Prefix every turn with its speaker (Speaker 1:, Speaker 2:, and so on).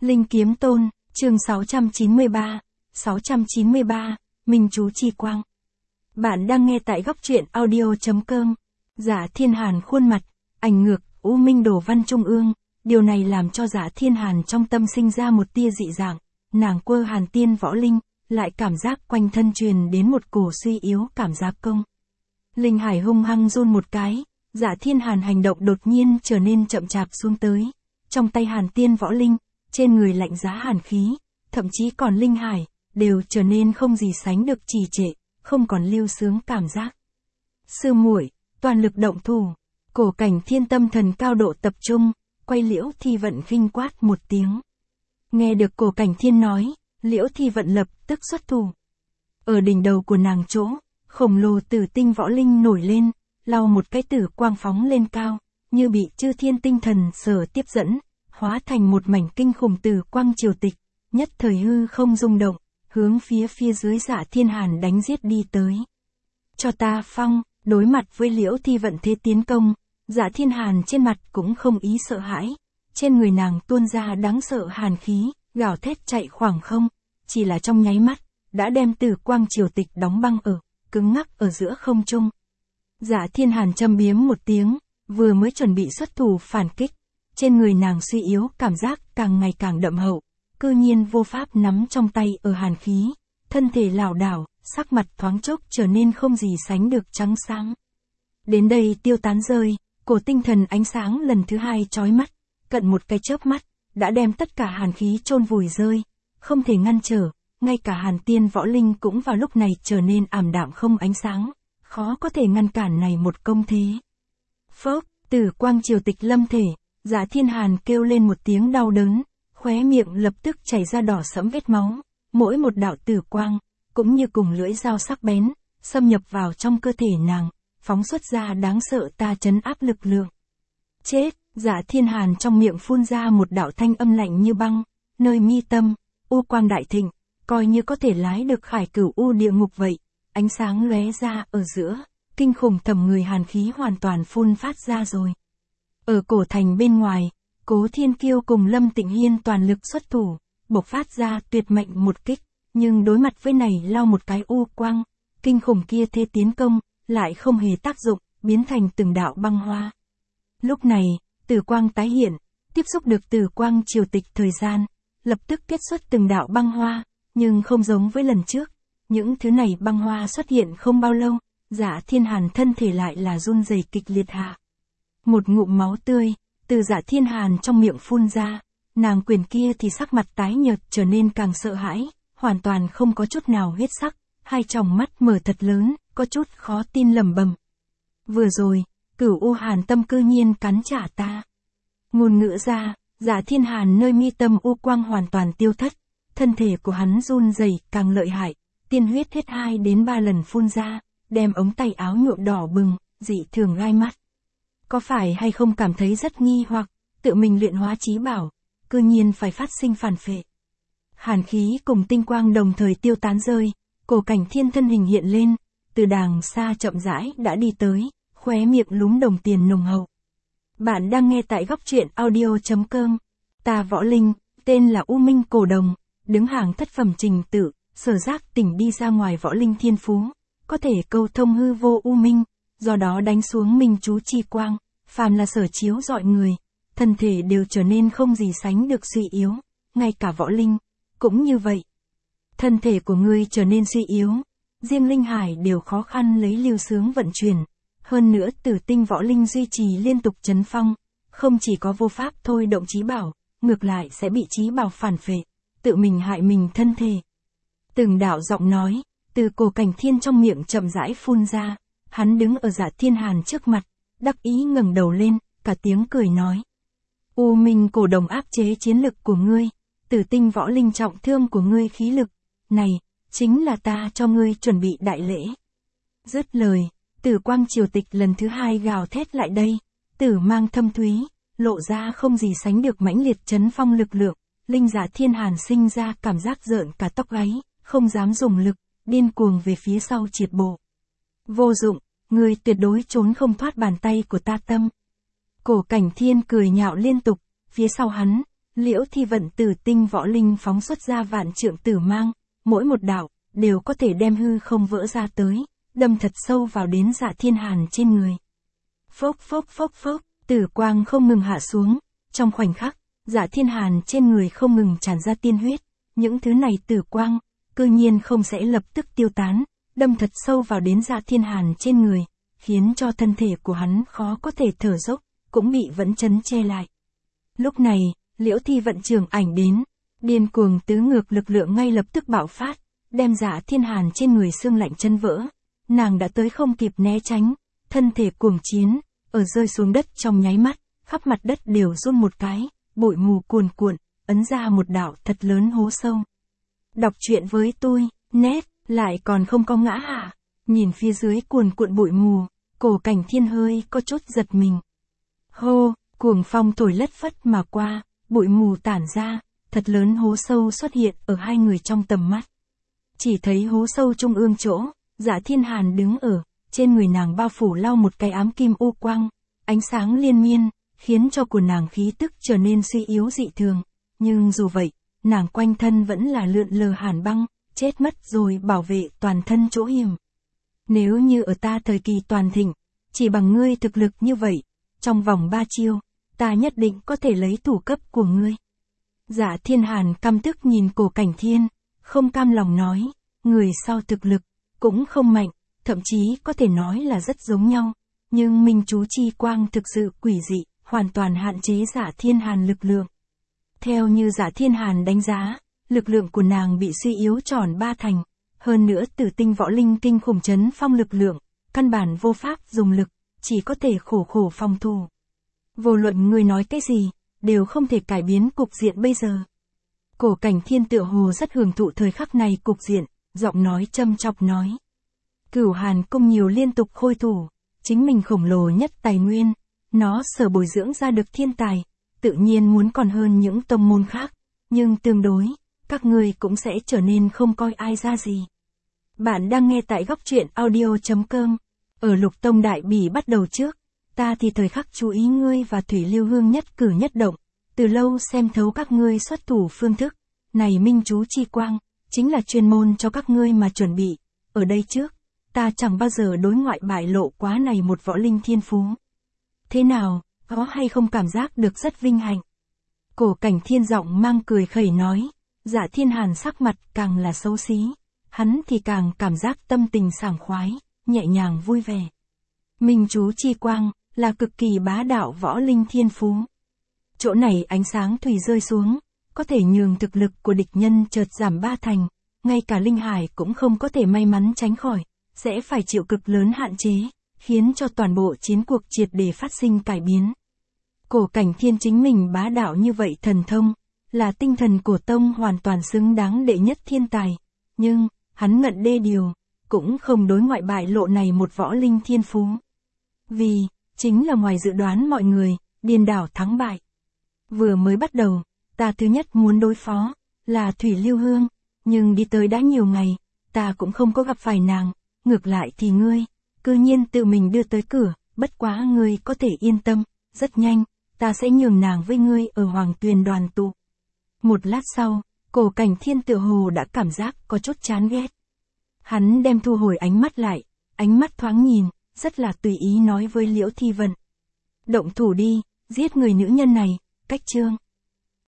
Speaker 1: Linh Kiếm Tôn, chương 693, Minh Chú Chi Quang. Bạn đang nghe tại góc truyện audio.com. Giả Thiên Hàn khuôn mặt, ảnh ngược, U Minh Đồ Văn Trung ương, điều này làm cho Giả Thiên Hàn trong tâm sinh ra một tia dị dạng, nàng quơ Hàn Tiên Võ Linh, lại cảm giác quanh thân truyền đến một cổ suy yếu cảm giác công. Linh Hải hung hăng run một cái, Giả Thiên Hàn hành động đột nhiên trở nên chậm chạp xuống tới, trong tay Hàn Tiên Võ Linh, trên người lạnh giá hàn khí, thậm chí còn Linh Hải, đều trở nên không gì sánh được trì trệ, không còn lưu sướng cảm giác. Sư muội, toàn lực động thủ, Cổ Cảnh Thiên tâm thần cao độ tập trung, quay Liễu Thi Vận khinh quát một tiếng. Nghe được Cổ Cảnh Thiên nói, Liễu Thi Vận lập tức xuất thủ. Ở đỉnh đầu của nàng chỗ, khổng lồ tử tinh võ linh nổi lên, lau một cái tử quang phóng lên cao, như bị chư thiên tinh thần sở tiếp dẫn, hóa thành một mảnh kinh khủng tử quang triều tịch, nhất thời hư không rung động, hướng phía dưới Giả Thiên Hàn đánh giết đi tới. Cho ta phong, đối mặt với Liễu Thi Vận thế tiến công, Giả Thiên Hàn trên mặt cũng không ý sợ hãi, trên người nàng tuôn ra đáng sợ hàn khí, gào thét chạy khoảng không, chỉ là trong nháy mắt, đã đem tử quang triều tịch đóng băng ở, cứng ngắc ở giữa không trung. Giả Thiên Hàn châm biếm một tiếng, vừa mới chuẩn bị xuất thủ phản kích, trên người nàng suy yếu cảm giác càng ngày càng đậm hậu, cư nhiên vô pháp nắm trong tay ở hàn khí, thân thể lảo đảo, sắc mặt thoáng chốc trở nên không gì sánh được trắng sáng. Đến đây tiêu tán rơi, cổ tinh thần ánh sáng lần thứ hai chói mắt, cận một cái chớp mắt, đã đem tất cả hàn khí chôn vùi rơi, không thể ngăn trở, ngay cả Hàn Tiên Võ Linh cũng vào lúc này trở nên ảm đạm không ánh sáng, khó có thể ngăn cản này một công thế. Phốc, tử quang triều tịch lâm thể, Giả Thiên Hàn kêu lên một tiếng đau đớn, khóe miệng lập tức chảy ra đỏ sẫm vết máu, mỗi một đạo tử quang, cũng như cùng lưỡi dao sắc bén, xâm nhập vào trong cơ thể nàng, phóng xuất ra đáng sợ ta trấn áp lực lượng. Chết, Giả Thiên Hàn trong miệng phun ra một đạo thanh âm lạnh như băng, nơi mi tâm, u quang đại thịnh, coi như có thể lái được Khải Cửu U địa ngục vậy, ánh sáng lóe ra ở giữa, kinh khủng thẩm người hàn khí hoàn toàn phun phát ra rồi. Ở cổ thành bên ngoài, Cố Thiên Kiêu cùng Lâm Tịnh Hiên toàn lực xuất thủ, bộc phát ra tuyệt mệnh một kích, nhưng đối mặt với này lao một cái u quang, kinh khủng kia thế tiến công, lại không hề tác dụng, biến thành từng đạo băng hoa. Lúc này, tử quang tái hiện, tiếp xúc được tử quang triều tịch thời gian, lập tức kết xuất từng đạo băng hoa, nhưng không giống với lần trước, những thứ này băng hoa xuất hiện không bao lâu, Giả Thiên Hàn thân thể lại là run rẩy kịch liệt hạ. Một ngụm máu tươi, từ Giả Thiên Hàn trong miệng phun ra, nàng quyền kia thì sắc mặt tái nhợt trở nên càng sợ hãi, hoàn toàn không có chút nào huyết sắc, hai tròng mắt mở thật lớn, có chút khó tin lẩm bẩm. Vừa rồi, Cửu U Hàn tâm cư nhiên cắn trả ta. Ngôn ngữ ra, Giả Thiên Hàn nơi mi tâm u quang hoàn toàn tiêu thất, thân thể của hắn run rẩy càng lợi hại, tiên huyết hết 2 đến 3 lần phun ra, đem ống tay áo nhuộm đỏ bừng, dị thường gai mắt. Có phải hay không cảm thấy rất nghi hoặc, tự mình luyện hóa chí bảo, cư nhiên phải phát sinh phản phệ. Hàn khí cùng tinh quang đồng thời tiêu tán rơi, Cổ Cảnh Thiên thân hình hiện lên, từ đàng xa chậm rãi đã đi tới, khóe miệng lúm đồng tiền nồng hậu. Bạn đang nghe tại góc truyện audio.com. Ta Võ Linh, tên là U Minh Cổ Đồng, đứng hàng thất phẩm trình tự, sở giác tỉnh đi ra ngoài võ linh thiên phú, có thể câu thông hư vô U Minh, do đó đánh xuống Minh Chú Chi Quang, phàm là sở chiếu dọi người, thân thể đều trở nên không gì sánh được suy yếu, ngay cả võ linh, cũng như vậy. Thân thể của ngươi trở nên suy yếu, riêng Linh Hải đều khó khăn lấy lưu sướng vận chuyển, hơn nữa tử tinh võ linh duy trì liên tục trấn phong, không chỉ có vô pháp thôi động chí bảo, ngược lại sẽ bị chí bảo phản phệ, tự mình hại mình thân thể. Từng đạo giọng nói, từ Cổ Cảnh Thiên trong miệng chậm rãi phun ra, hắn đứng ở Giả Thiên Hàn trước mặt, đắc ý ngẩng đầu lên, cả tiếng cười nói. U Minh Cổ Đồng áp chế chiến lực của ngươi, tử tinh võ linh trọng thương của ngươi khí lực, này, chính là ta cho ngươi chuẩn bị đại lễ. Dứt lời, tử quang triều tịch lần thứ hai gào thét lại đây, tử mang thâm thúy, lộ ra không gì sánh được mãnh liệt chấn phong lực lượng, Linh Giả Thiên Hàn sinh ra cảm giác rợn cả tóc gáy, không dám dùng lực, điên cuồng về phía sau triệt bộ. Vô dụng, ngươi tuyệt đối trốn không thoát bàn tay của ta tâm. Cổ Cảnh Thiên cười nhạo liên tục, phía sau hắn, Liễu Thi Vận Tử tinh võ linh phóng xuất ra vạn trượng tử mang, mỗi một đạo, đều có thể đem hư không vỡ ra tới, đâm thật sâu vào đến Dạ Thiên Hàn trên người. Phốc phốc phốc phốc, tử quang không ngừng hạ xuống, trong khoảnh khắc, Dạ Thiên Hàn trên người không ngừng tràn ra tiên huyết, những thứ này tử quang, cư nhiên không sẽ lập tức tiêu tán, đâm thật sâu vào đến Dạ Thiên Hàn trên người, khiến cho thân thể của hắn khó có thể thở dốc, cũng bị vẫn chấn che lại. Lúc này, Liễu Thi Vận trường ảnh đến, điên cuồng tứ ngược lực lượng ngay lập tức bạo phát, đem Dạ Thiên Hàn trên người xương lạnh chân vỡ. Nàng đã tới không kịp né tránh, thân thể cuồng chiến, ở rơi xuống đất trong nháy mắt, khắp mặt đất đều run một cái, bụi mù cuồn cuộn, ấn ra một đạo thật lớn hố sâu. Đọc truyện với tôi, nét, lại còn không có ngã hả? Nhìn phía dưới cuồn cuộn bụi mù, Cổ Cảnh Thiên hơi có chút giật mình. Hô, cuồng phong thổi lất phất mà qua, bụi mù tản ra, thật lớn hố sâu xuất hiện ở hai người trong tầm mắt. Chỉ thấy hố sâu trung ương chỗ, Dạ Thiên Hàn đứng ở, trên người nàng bao phủ lau một cái ám kim u quang, ánh sáng liên miên, khiến cho của nàng khí tức trở nên suy yếu dị thường, nhưng dù vậy, nàng quanh thân vẫn là lượn lờ hàn băng, chết mất rồi bảo vệ toàn thân chỗ hiểm. Nếu như ở ta thời kỳ toàn thịnh, chỉ bằng ngươi thực lực như vậy, trong vòng 3 chiêu, ta nhất định có thể lấy thủ cấp của ngươi. Dạ Thiên Hàn căm tức nhìn Cổ Cảnh Thiên, không cam lòng nói, người sau thực lực, cũng không mạnh, thậm chí có thể nói là rất giống nhau, nhưng minh chú chi quang thực sự quỷ dị, hoàn toàn hạn chế Dạ Thiên Hàn lực lượng. Theo như Dạ Thiên Hàn đánh giá, lực lượng của nàng bị suy yếu tròn 3 thành, hơn nữa tử tinh võ linh kinh khủng chấn phong lực lượng, căn bản vô pháp dùng lực, chỉ có thể khổ khổ phòng thủ. Vô luận người nói cái gì, đều không thể cải biến cục diện bây giờ. Cổ Cảnh Thiên tựa hồ rất hưởng thụ thời khắc này cục diện, giọng nói châm chọc nói. Cửu Hàn Cung nhiều liên tục khôi thủ, chính mình khổng lồ nhất tài nguyên, nó sở bồi dưỡng ra được thiên tài, tự nhiên muốn còn hơn những tông môn khác, nhưng tương đối, các ngươi cũng sẽ trở nên không coi ai ra gì. Bạn đang nghe tại góc truyện audio.com, ở Lục Tông Đại Bỉ bắt đầu trước, ta thì thời khắc chú ý ngươi và Thủy Lưu Hương nhất cử nhất động, từ lâu xem thấu các ngươi xuất thủ phương thức, này minh chú chi quang, chính là chuyên môn cho các ngươi mà chuẩn bị, ở đây trước, ta chẳng bao giờ đối ngoại bại lộ quá này một võ linh thiên phú. Thế nào, có hay không cảm giác được rất vinh hạnh? Cổ Cảnh Thiên giọng mang cười khẩy nói, Dạ Thiên Hàn sắc mặt càng là xấu xí, hắn thì càng cảm giác tâm tình sảng khoái, nhẹ nhàng vui vẻ. Minh chú chi quang, là cực kỳ bá đạo võ linh thiên phú. Chỗ này ánh sáng thủy rơi xuống, có thể nhường thực lực của địch nhân chợt giảm 3 thành, ngay cả linh hải cũng không có thể may mắn tránh khỏi, sẽ phải chịu cực lớn hạn chế, khiến cho toàn bộ chiến cuộc triệt để phát sinh cải biến. Cổ Cảnh Thiên chính mình bá đạo như vậy thần thông, là tinh thần của tông hoàn toàn xứng đáng đệ nhất thiên tài, nhưng, hắn ngận đê điều, cũng không đối ngoại bại lộ này một võ linh thiên phú. Vì, chính là ngoài dự đoán mọi người, điên đảo thắng bại. Vừa mới bắt đầu, ta thứ nhất muốn đối phó, là Thủy Lưu Hương, nhưng đi tới đã nhiều ngày, ta cũng không có gặp phải nàng, ngược lại thì ngươi, cư nhiên tự mình đưa tới cửa, bất quá ngươi có thể yên tâm, rất nhanh, ta sẽ nhường nàng với ngươi ở Hoàng Tuyền đoàn tụ. Một lát sau, Cổ Cảnh Thiên tựa hồ đã cảm giác có chút chán ghét. Hắn đem thu hồi ánh mắt lại, ánh mắt thoáng nhìn, rất là tùy ý nói với Liễu Thi Vận. Động thủ đi, giết người nữ nhân này, cách chương.